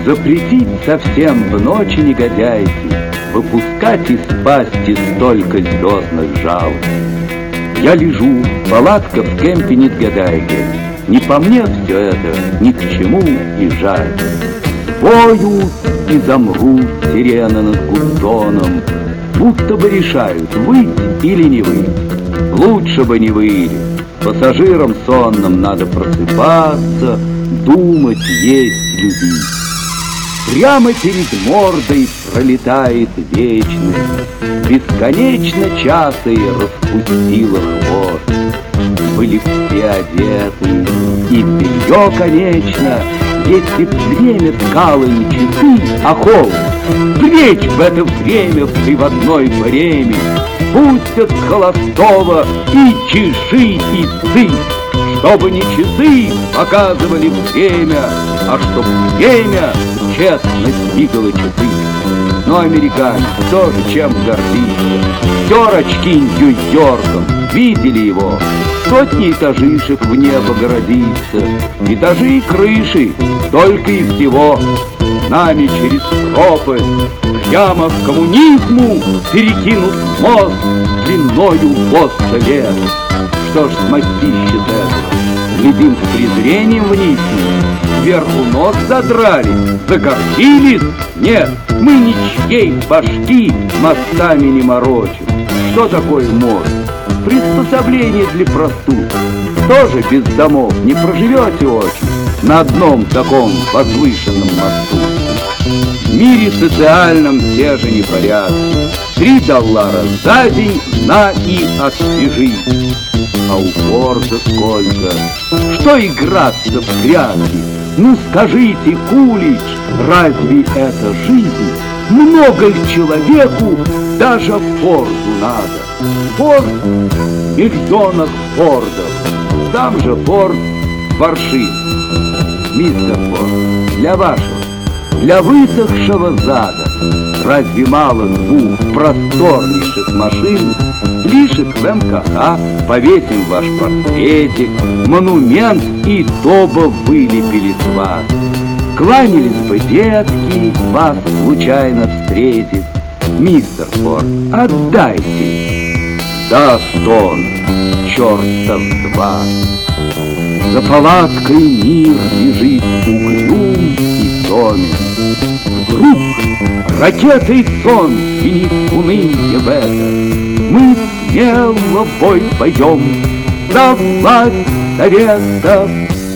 Запретить совсем в ночи негодяйки выпускать из пасти столько звездных жал. Я лежу, палатка в кемпе Нидгадайге. Не по мне все это, ни к чему и жаль. Поют и замрут сирены над Гудзоном, будто бы решают, выть или не выть. Лучше бы не выли. Пассажирам сонным надо просыпаться, думать, есть, любить. Прямо перед мордой пролетает вечность, бесконечно часой распустила хвост. Были все одеты, и белье, конечно, если б время ткало не часы, а холод. Встреч в это время в приводной время, пустят холостого и чеши, и цы, чтобы не часы показывали время, а чтоб время честно двигало часы. Но американец тоже чем гордится. Тер очки Нью-Йорком, видели его? Сотни этажишек в небо городится. Этажи и крыши, только и всего. Нами через пропасть прямо к коммунизму перекинут мост длиною в 100 лет. Что ж смастище этого? Глядим с презрением вниз, сверху нос задрали, загордились? Нет, мы ничьей башки мостами не морочим. Что такое мост? Приспособление для простуд. Тоже без домов не проживете очень на одном таком возвышенном мосту. В мире социальном те же непорядки. $3 за день на и освежись. А у Форда сколько? Что играться в прятки? Ну скажите, Кулич, разве это жизнь? Много ли человеку даже Форду надо? Форд в миллионах Фордов. Сам же Форд воршит. Мистер Форд, для вашего, для высохшего зада разве мало двух просторнейших машин? Лишек в МКХ повесим ваш портретик, монумент и то бы вылепили с вас. Кланялись бы детки, вас случайно встретит. Мистер Форд, отдайте. Да, стон, чертов два. За палаткой мир лежит угрюм и томен. Вдруг ракетой сон звенит унынье в это. Мы смело в бой пойдем за власть Совета.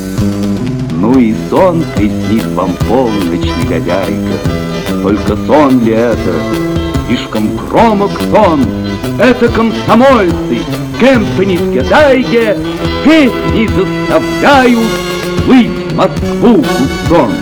Ну и сон приснит вам полночь, негодяйка. Только сон ли это? Слишком громок сон. Это комсомольцы кемпа Нидгадайге песни заставляют плыть Москву Гудзон.